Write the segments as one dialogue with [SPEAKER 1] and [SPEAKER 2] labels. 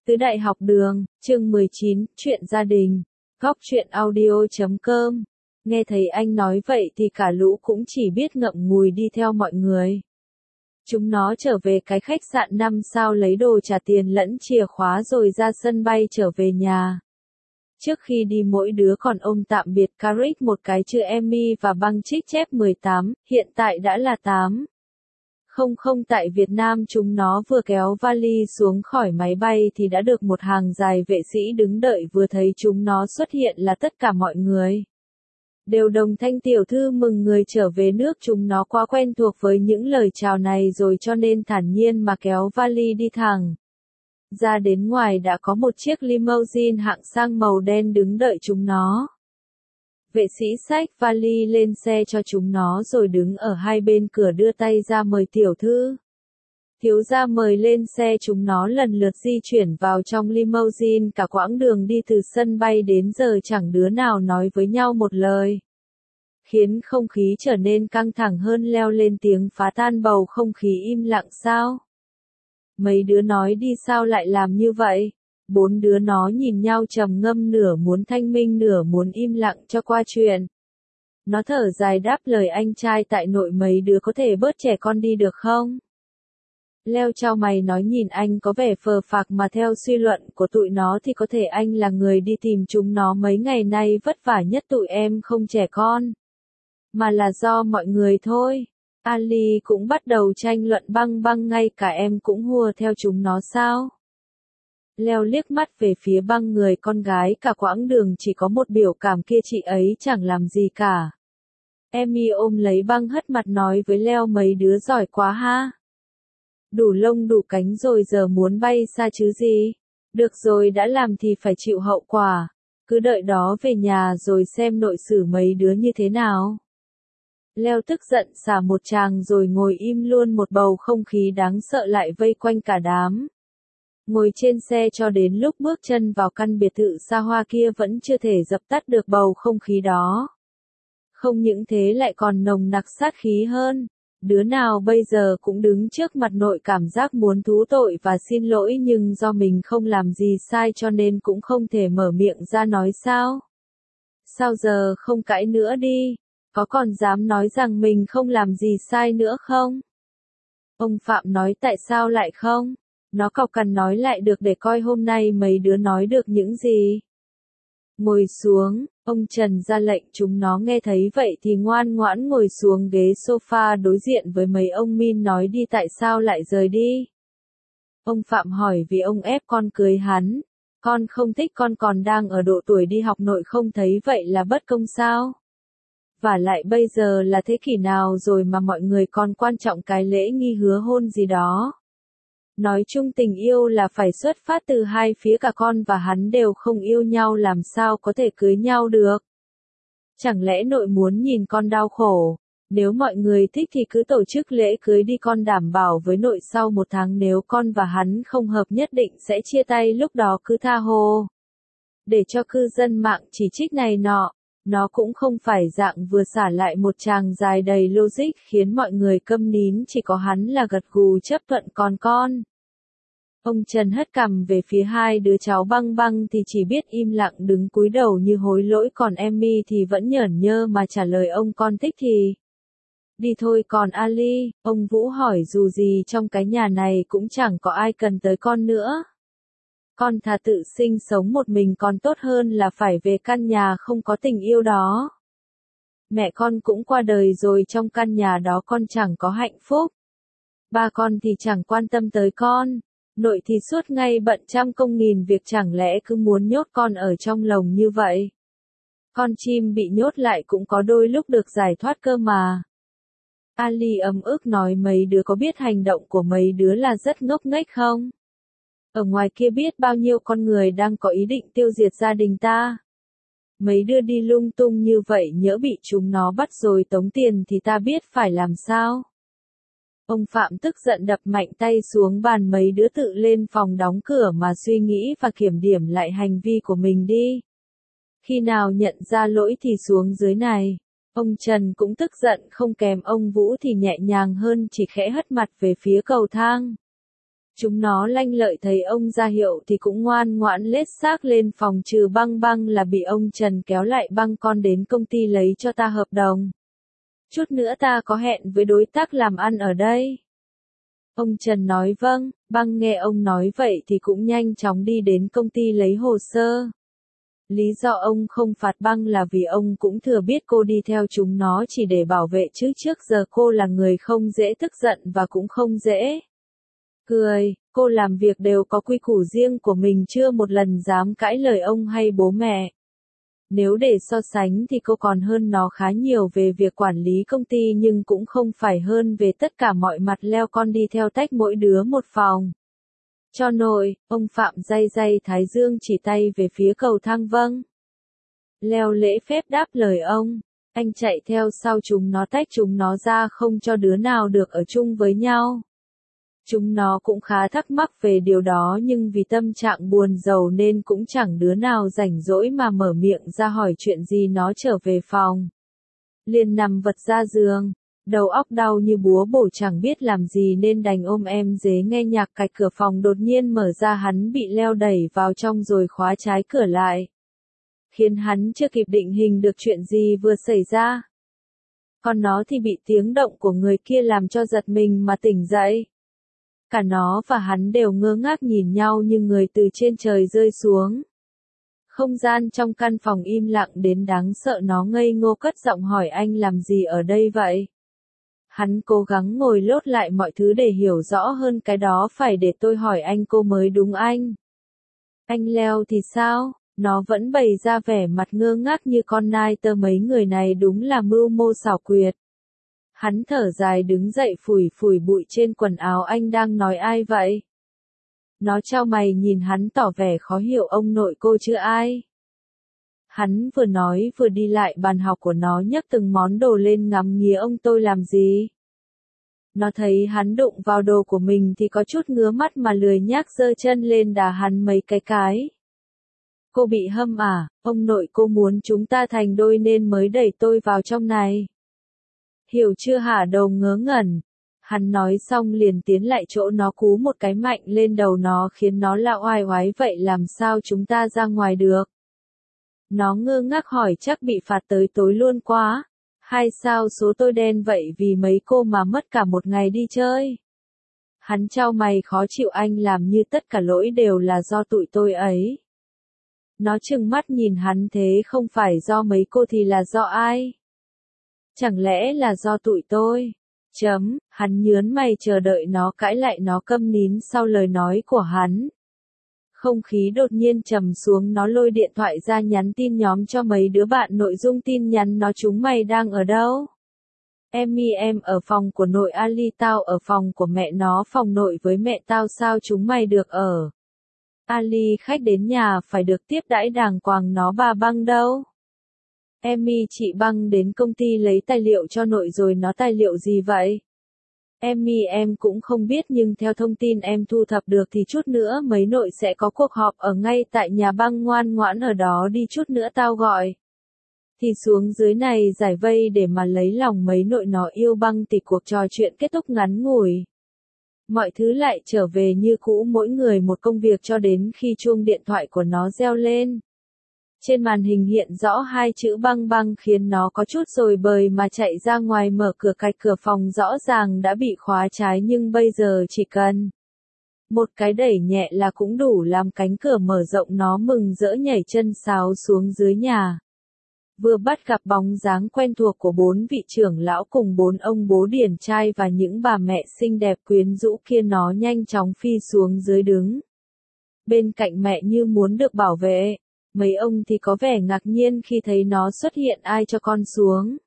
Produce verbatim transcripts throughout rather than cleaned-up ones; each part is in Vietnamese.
[SPEAKER 1] Tứ Đại Học Đường, chương mười chín, chuyện gia đình. Góc truyện audio chấm com. Nghe thấy anh nói vậy thì cả lũ cũng chỉ biết ngậm ngùi đi theo mọi người. Chúng nó trở về cái khách sạn năm sao lấy đồ trả tiền lẫn chìa khóa rồi ra sân bay trở về nhà. Trước khi đi mỗi đứa còn ôm tạm biệt Carrick một cái chữ Emmy và băng chích chép mười tám, hiện tại đã là tám. Không không tại Việt Nam chúng nó vừa kéo vali xuống khỏi máy bay thì đã được một hàng dài vệ sĩ đứng đợi, vừa thấy chúng nó xuất hiện là tất cả mọi người đều đồng thanh tiểu thư mừng người trở về nước. Chúng nó quá quen thuộc với những lời chào này rồi cho nên thản nhiên mà kéo vali đi thẳng. Ra đến ngoài đã có một chiếc limousine hạng sang màu đen đứng đợi chúng nó. Vệ sĩ xách vali lên xe cho chúng nó rồi đứng ở hai bên cửa đưa tay ra mời tiểu thư. Thiếu gia mời lên xe. Chúng nó lần lượt di chuyển vào trong limousine. Cả quãng đường đi từ sân bay đến giờ chẳng đứa nào nói với nhau một lời, khiến không khí trở nên căng thẳng hơn. Leo lên tiếng phá tan bầu không khí im lặng. Sao? Mấy đứa nói đi sao lại làm như vậy? Bốn đứa nó nhìn nhau trầm ngâm, nửa muốn thanh minh nửa muốn im lặng cho qua chuyện. Nó thở dài đáp lời anh trai tại nội, mấy đứa có thể bớt trẻ con đi được không? Leo chau mày nói nhìn anh có vẻ phờ phạc mà theo suy luận của tụi nó thì có thể anh là người đi tìm chúng nó mấy ngày nay vất vả nhất. Tụi em không trẻ con, mà là do mọi người thôi. Ali cũng bắt đầu tranh luận băng băng, ngay cả em cũng hùa theo chúng nó sao? Leo liếc mắt về phía băng, người con gái cả quãng đường chỉ có một biểu cảm kia, chị ấy chẳng làm gì cả. Emmy ôm lấy băng hất mặt nói với Leo mấy đứa giỏi quá ha. Đủ lông đủ cánh rồi giờ muốn bay xa chứ gì. Được rồi, đã làm thì phải chịu hậu quả. Cứ đợi đó về nhà rồi xem nội xử mấy đứa như thế nào. Leo tức giận xả một tràng rồi ngồi im luôn. Một bầu không khí đáng sợ lại vây quanh cả đám. Ngồi trên xe cho đến lúc bước chân vào căn biệt thự xa hoa kia vẫn chưa thể dập tắt được bầu không khí đó. Không những thế lại còn nồng nặc sát khí hơn. Đứa nào bây giờ cũng đứng trước mặt nội cảm giác muốn thú tội và xin lỗi, nhưng do mình không làm gì sai cho nên cũng không thể mở miệng ra nói. Sao? Sao giờ không cãi nữa đi? Có còn dám nói rằng mình không làm gì sai nữa không? Ông Phạm nói tại sao lại không? Nó cọc cằn nói lại được để coi hôm nay mấy đứa nói được những gì. Ngồi xuống, ông Trần ra lệnh. Chúng nó nghe thấy vậy thì ngoan ngoãn ngồi xuống ghế sofa đối diện với mấy ông Min, nói đi tại sao lại rời đi. Ông Phạm hỏi vì ông ép con cưới hắn. Con không thích, con còn đang ở độ tuổi đi học, nội không thấy vậy là bất công sao? Và lại bây giờ là thế kỷ nào rồi mà mọi người còn quan trọng cái lễ nghi hứa hôn gì đó. Nói chung tình yêu là phải xuất phát từ hai phía, cả con và hắn đều không yêu nhau làm sao có thể cưới nhau được. Chẳng lẽ nội muốn nhìn con đau khổ? Nếu mọi người thích thì cứ tổ chức lễ cưới đi, con đảm bảo với nội sau một tháng nếu con và hắn không hợp nhất định sẽ chia tay, lúc đó cứ tha hồ. Để cho cư dân mạng chỉ trích này nọ. Nó cũng không phải dạng vừa xả lại một tràng dài đầy logic khiến mọi người câm nín, chỉ có hắn là gật gù chấp thuận. Còn con. Ông Trần hất cằm về phía hai đứa cháu băng băng thì chỉ biết im lặng đứng cúi đầu như hối lỗi, còn Emmy thì vẫn nhởn nhơ mà trả lời ông con thích thì đi thôi. Còn Ali, ông Vũ hỏi, dù gì trong cái nhà này cũng chẳng có ai cần tới con nữa. Con thà tự sinh sống một mình còn tốt hơn là phải về căn nhà không có tình yêu đó. Mẹ con cũng qua đời rồi, trong căn nhà đó con chẳng có hạnh phúc. Ba con thì chẳng quan tâm tới con. Nội thì suốt ngày bận trăm công nghìn việc, chẳng lẽ cứ muốn nhốt con ở trong lồng như vậy? Con chim bị nhốt lại cũng có đôi lúc được giải thoát cơ mà. Ali ấm ức nói mấy đứa có biết hành động của mấy đứa là rất ngốc nghếch không? Ở ngoài kia biết bao nhiêu con người đang có ý định tiêu diệt gia đình ta. Mấy đứa đi lung tung như vậy nhỡ bị chúng nó bắt rồi tống tiền thì ta biết phải làm sao? Ông Phạm tức giận đập mạnh tay xuống bàn. Mấy đứa tự lên phòng đóng cửa mà suy nghĩ và kiểm điểm lại hành vi của mình đi. Khi nào nhận ra lỗi thì xuống dưới này. Ông Trần cũng tức giận không kèm. Ông Vũ thì nhẹ nhàng hơn, chỉ khẽ hất mặt về phía cầu thang. Chúng nó lanh lợi thấy ông ra hiệu thì cũng ngoan ngoãn lết xác lên phòng, trừ Băng Băng là bị ông Trần kéo lại. Băng, con đến công ty lấy cho ta hợp đồng. Chút nữa ta có hẹn với đối tác làm ăn ở đây. Ông Trần nói vâng. Băng nghe ông nói vậy thì cũng nhanh chóng đi đến công ty lấy hồ sơ. Lý do ông không phạt Băng là vì ông cũng thừa biết cô đi theo chúng nó chỉ để bảo vệ, chứ trước giờ cô là người không dễ tức giận và cũng không dễ cười. Cô làm việc đều có quy củ riêng của mình, chưa một lần dám cãi lời ông hay bố mẹ. Nếu để so sánh thì cô còn hơn nó khá nhiều về việc quản lý công ty, nhưng cũng không phải hơn về tất cả mọi mặt. Leo con đi theo tách mỗi đứa một phòng. Cho nội, ông Phạm day day thái dương, chỉ tay về phía cầu thang. Vâng. Leo lễ phép đáp lời ông. Anh chạy theo sau chúng nó, tách chúng nó ra, không cho đứa nào được ở chung với nhau. Chúng nó cũng khá thắc mắc về điều đó, nhưng vì tâm trạng buồn rầu nên cũng chẳng đứa nào rảnh rỗi mà mở miệng ra hỏi chuyện gì. Nó trở về phòng, liền nằm vật ra giường, đầu óc đau như búa bổ, chẳng biết làm gì nên đành ôm em dế nghe nhạc. Cạch cửa phòng đột nhiên mở ra, hắn bị Leo đẩy vào trong rồi khóa trái cửa lại, khiến hắn chưa kịp định hình được chuyện gì vừa xảy ra. Còn nó thì bị tiếng động của người kia làm cho giật mình mà tỉnh dậy. Cả nó và hắn đều ngơ ngác nhìn nhau như người từ trên trời rơi xuống. Không gian trong căn phòng im lặng đến đáng sợ. Nó ngây ngô cất giọng hỏi, anh làm gì ở đây vậy? Hắn cố gắng ngồi lốt lại mọi thứ để hiểu rõ hơn. Cái đó phải để tôi hỏi anh cô mới đúng anh. Anh Leo thì sao? Nó vẫn bày ra vẻ mặt ngơ ngác như con nai tơ. Mấy người này đúng là mưu mô xảo quyệt. Hắn thở dài đứng dậy phủi phủi bụi trên quần áo. Anh đang nói ai vậy? Nó chau mày nhìn hắn tỏ vẻ khó hiểu. Ông nội cô chứ ai? Hắn vừa nói vừa đi lại bàn học của nó, nhấc từng món đồ lên ngắm nghía. Ông tôi làm gì? Nó thấy hắn đụng vào đồ của mình thì có chút ngứa mắt mà lười nhác giơ chân lên đá hắn mấy cái cái. Cô bị hâm à? Ông nội cô muốn chúng ta thành đôi nên mới đẩy tôi vào trong này. Hiểu chưa hả? Đầu ngớ ngẩn. Hắn nói xong liền tiến lại chỗ nó, cú một cái mạnh lên đầu nó khiến nó la oai oái. Vậy làm sao chúng ta ra ngoài được? Nó ngơ ngác hỏi, chắc bị phạt tới tối luôn quá. Hay sao số tôi đen vậy vì mấy cô mà mất cả một ngày đi chơi? Hắn chau mày khó chịu, anh làm như tất cả lỗi đều là do tụi tôi ấy. Nó trừng mắt nhìn hắn, thế không phải do mấy cô thì là do ai? Chẳng lẽ là do tụi tôi? Chấm, hắn nhớn mày chờ đợi nó cãi lại. Nó câm nín sau lời nói của hắn. Không khí đột nhiên trầm xuống. Nó lôi điện thoại ra nhắn tin nhóm cho mấy đứa bạn. Nội dung tin nhắn nó: chúng mày đang ở đâu? Emmy em ở phòng của nội. Ali tao ở phòng của mẹ. Nó phòng nội với mẹ tao. Sao chúng mày được ở? Ali khách đến nhà phải được tiếp đãi đàng hoàng. Nó bà Băng đâu? Emmy chị Băng đến công ty lấy tài liệu cho nội rồi. Nó tài liệu gì vậy? Emmy em cũng không biết, nhưng theo thông tin em thu thập được thì chút nữa mấy nội sẽ có cuộc họp ở ngay tại nhà Băng. Ngoan ngoãn ở đó đi, chút nữa tao gọi thì xuống dưới này giải vây để mà lấy lòng mấy nội nó yêu Băng. Thì cuộc trò chuyện kết thúc ngắn ngủi. Mọi thứ lại trở về như cũ, mỗi người một công việc, cho đến khi chuông điện thoại của nó reo lên. Trên màn hình hiện rõ hai chữ Băng Băng khiến nó có chút rồi bời mà chạy ra ngoài mở cửa. Cạch cửa phòng rõ ràng đã bị khóa trái, nhưng bây giờ chỉ cần một cái đẩy nhẹ là cũng đủ làm cánh cửa mở rộng. Nó mừng rỡ nhảy chân sáo xuống dưới nhà. Vừa bắt gặp bóng dáng quen thuộc của bốn vị trưởng lão cùng bốn ông bố điển trai và những bà mẹ xinh đẹp quyến rũ kia, nó nhanh chóng phi xuống dưới đứng bên cạnh mẹ như muốn được bảo vệ. Mấy ông thì có vẻ ngạc nhiên khi thấy nó xuất hiện. Ai cho con xuống?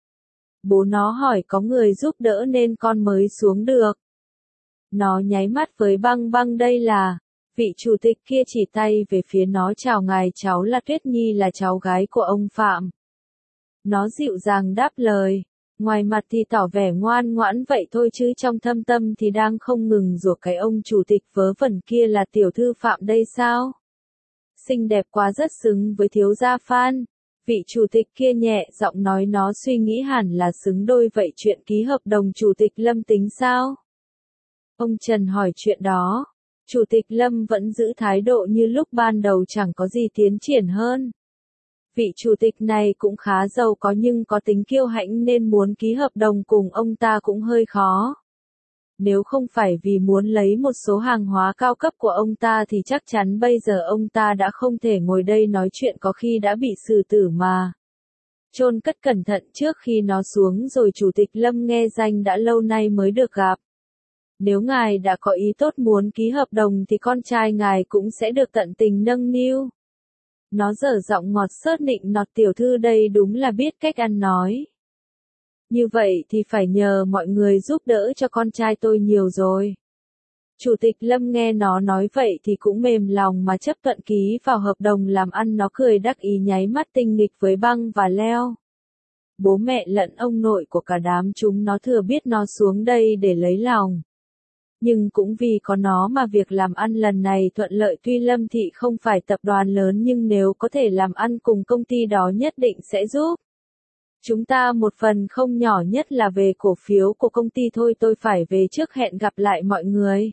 [SPEAKER 1] Bố nó hỏi. Có người giúp đỡ nên con mới xuống được. Nó nháy mắt với Băng Băng. Đây là vị chủ tịch kia, chỉ tay về phía nó. Chào ngài, cháu là Tuyết Nhi, là cháu gái của ông Phạm. Nó dịu dàng đáp lời. Ngoài mặt thì tỏ vẻ ngoan ngoãn vậy thôi, chứ trong thâm tâm thì đang không ngừng rủa cái ông chủ tịch vớ vẩn kia là tiểu thư Phạm đây sao? Xinh đẹp quá, rất xứng với thiếu gia Phan. Vị chủ tịch kia nhẹ giọng nói. Nó suy nghĩ hẳn là xứng đôi vậy. Chuyện ký hợp đồng chủ tịch Lâm tính sao? Ông Trần hỏi chuyện đó. Chủ tịch Lâm vẫn giữ thái độ như lúc ban đầu, chẳng có gì tiến triển hơn. Vị chủ tịch này cũng khá giàu có nhưng có tính kiêu hãnh nên muốn ký hợp đồng cùng ông ta cũng hơi khó. Nếu không phải vì muốn lấy một số hàng hóa cao cấp của ông ta thì chắc chắn bây giờ ông ta đã không thể ngồi đây nói chuyện, có khi đã bị xử tử mà. Chôn cất cẩn thận trước khi nó xuống rồi. Chủ tịch Lâm nghe danh đã lâu nay mới được gặp. Nếu ngài đã có ý tốt muốn ký hợp đồng thì con trai ngài cũng sẽ được tận tình nâng niu. Nó dở giọng ngọt xớt nịnh nọt, tiểu thư đây đúng là biết cách ăn nói. Như vậy thì phải nhờ mọi người giúp đỡ cho con trai tôi nhiều rồi. Chủ tịch Lâm nghe nó nói vậy thì cũng mềm lòng mà chấp thuận ký vào hợp đồng làm ăn. Nó cười đắc ý nháy mắt tinh nghịch với Băng và Leo. Bố mẹ lẫn ông nội của cả đám chúng nó thừa biết nó xuống đây để lấy lòng. Nhưng cũng vì có nó mà việc làm ăn lần này thuận lợi. Tuy Lâm Thị không phải tập đoàn lớn nhưng nếu có thể làm ăn cùng công ty đó nhất định sẽ giúp chúng ta một phần không nhỏ, nhất là về cổ phiếu của công ty. Thôi tôi phải về trước, hẹn gặp lại mọi người.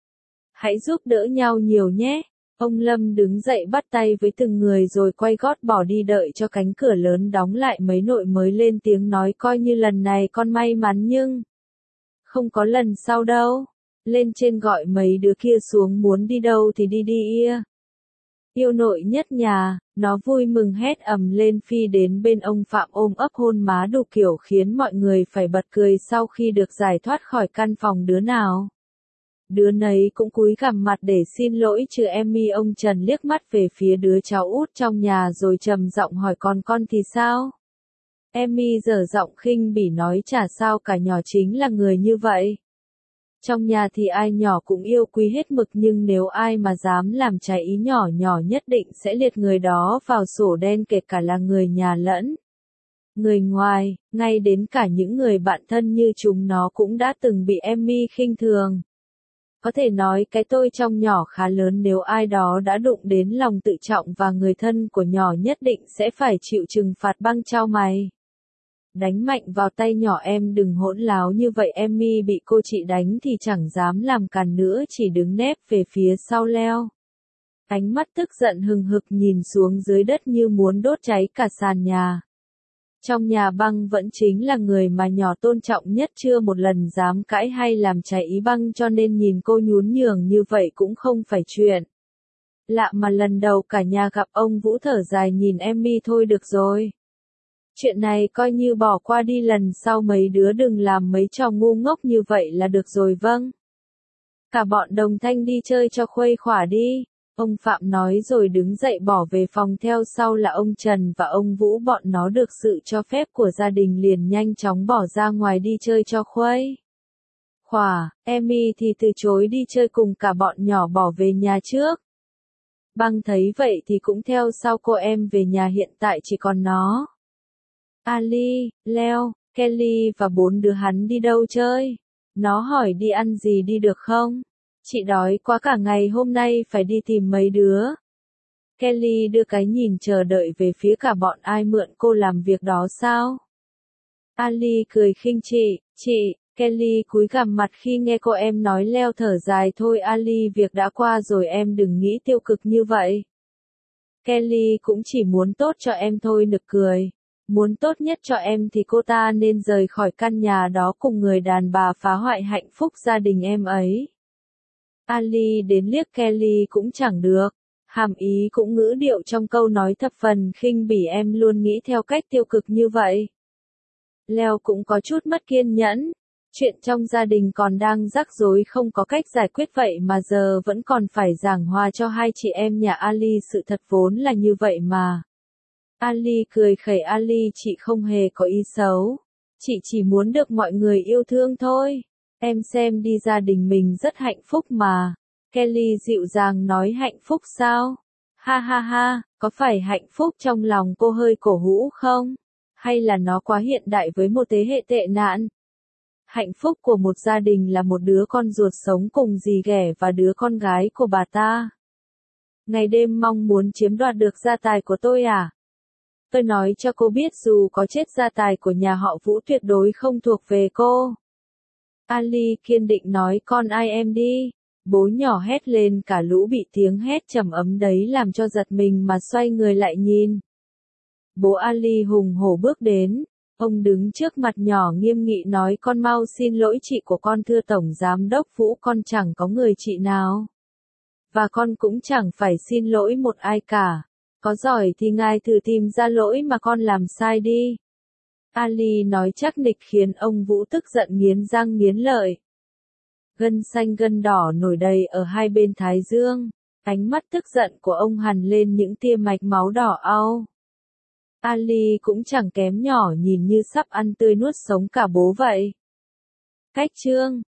[SPEAKER 1] Hãy giúp đỡ nhau nhiều nhé. Ông Lâm đứng dậy bắt tay với từng người rồi quay gót bỏ đi. Đợi cho cánh cửa lớn đóng lại mấy nội mới lên tiếng nói, coi như lần này con may mắn nhưng không có lần sau đâu. Lên trên gọi mấy đứa kia xuống, muốn đi đâu thì đi đi ia. Yêu nội nhất nhà, nó vui mừng hét ầm lên phi đến bên ông Phạm ôm ấp hôn má đủ kiểu khiến mọi người phải bật cười. Sau khi được giải thoát khỏi căn phòng, đứa nào đứa nấy cũng cúi gằm mặt để xin lỗi trừ Emmy. Ông Trần liếc mắt về phía đứa cháu út trong nhà rồi trầm giọng hỏi, còn con thì sao? Emmy dở giọng khinh bỉ nói, chả sao cả, nhỏ chính là người như vậy. Trong nhà thì ai nhỏ cũng yêu quý hết mực, nhưng nếu ai mà dám làm trái ý nhỏ nhỏ nhất định sẽ liệt người đó vào sổ đen, kể cả là người nhà lẫn người ngoài, ngay đến cả những người bạn thân như chúng nó cũng đã từng bị Emmy khinh thường. Có thể nói cái tôi trong nhỏ khá lớn, nếu ai đó đã đụng đến lòng tự trọng và người thân của nhỏ nhất định sẽ phải chịu trừng phạt. Băng chau mày, đánh mạnh vào tay nhỏ, em đừng hỗn láo như vậy. Emmy bị cô chị đánh thì chẳng dám làm càn nữa, chỉ đứng nép về phía sau Leo. Ánh mắt tức giận hừng hực nhìn xuống dưới đất như muốn đốt cháy cả sàn nhà. Trong nhà Băng vẫn chính là người mà nhỏ tôn trọng nhất, chưa một lần dám cãi hay làm trái ý Băng, cho nên nhìn cô nhún nhường như vậy cũng không phải chuyện lạ mà lần đầu cả nhà gặp. Ông Vũ thở dài nhìn Emmy, thôi được rồi. Chuyện này coi như bỏ qua đi, lần sau mấy đứa đừng làm mấy trò ngu ngốc như vậy là được rồi. Vâng. Cả bọn đồng thanh đi chơi cho khuây khỏa đi. Ông Phạm nói rồi đứng dậy bỏ về phòng, theo sau là ông Trần và ông Vũ. Bọn nó được sự cho phép của gia đình liền nhanh chóng bỏ ra ngoài đi chơi cho khuây khỏa. Emmy thì từ chối đi chơi cùng cả bọn nhỏ, bỏ về nhà trước. Băng thấy vậy thì cũng theo sau cô em về nhà. Hiện tại chỉ còn nó, Ali, Leo, Kelly và bốn đứa. Hắn đi đâu chơi? Nó hỏi đi ăn gì đi được không? Chị đói quá, cả ngày hôm nay phải đi tìm mấy đứa. Kelly đưa cái nhìn chờ đợi về phía cả bọn, ai mượn cô làm việc đó sao? Ali cười khinh chị, chị. Kelly cúi gằm mặt khi nghe cô em nói. Leo thở dài, thôi Ali, việc đã qua rồi, em đừng nghĩ tiêu cực như vậy. Kelly cũng chỉ muốn tốt cho em thôi. Nực cười. Muốn tốt nhất cho em thì cô ta nên rời khỏi căn nhà đó cùng người đàn bà phá hoại hạnh phúc gia đình em ấy. Ali đến liếc Kelly cũng chẳng được. Hàm ý cũng ngữ điệu trong câu nói thập phần khinh bỉ, em luôn nghĩ theo cách tiêu cực như vậy. Leo cũng có chút mất kiên nhẫn. Chuyện trong gia đình còn đang rắc rối không có cách giải quyết vậy mà giờ vẫn còn phải giảng hòa cho hai chị em nhà Ali. Sự thật vốn là như vậy mà. Ali cười khẩy, Ali, chị không hề có ý xấu. Chị chỉ muốn được mọi người yêu thương thôi. Em xem đi, gia đình mình rất hạnh phúc mà. Kelly dịu dàng nói, hạnh phúc sao? Ha ha ha, có phải hạnh phúc trong lòng cô hơi cổ hũ không? Hay là nó quá hiện đại với một thế hệ tệ nạn? Hạnh phúc của một gia đình là một đứa con ruột sống cùng dì ghẻ và đứa con gái của bà ta. Ngày đêm mong muốn chiếm đoạt được gia tài của tôi à? Tôi nói cho cô biết, dù có chết gia tài của nhà họ Vũ tuyệt đối không thuộc về cô. Ali kiên định nói con ai em đi. Bố nhỏ hét lên, cả lũ bị tiếng hét trầm ấm đấy làm cho giật mình mà xoay người lại nhìn. Bố Ali hùng hổ bước đến. Ông đứng trước mặt nhỏ nghiêm nghị nói con mau xin lỗi chị của con thưa Tổng Giám đốc Vũ, con chẳng có người chị nào. Và con cũng chẳng phải xin lỗi một ai cả. Có giỏi thì ngài thử tìm ra lỗi mà con làm sai đi. Ali nói chắc nịch khiến ông Vũ tức giận nghiến răng nghiến lợi. Gân xanh gân đỏ nổi đầy ở hai bên thái dương. Ánh mắt tức giận của ông hằn lên những tia mạch máu đỏ au. Ali cũng chẳng kém nhỏ, nhìn như sắp ăn tươi nuốt sống cả bố vậy. Cách chương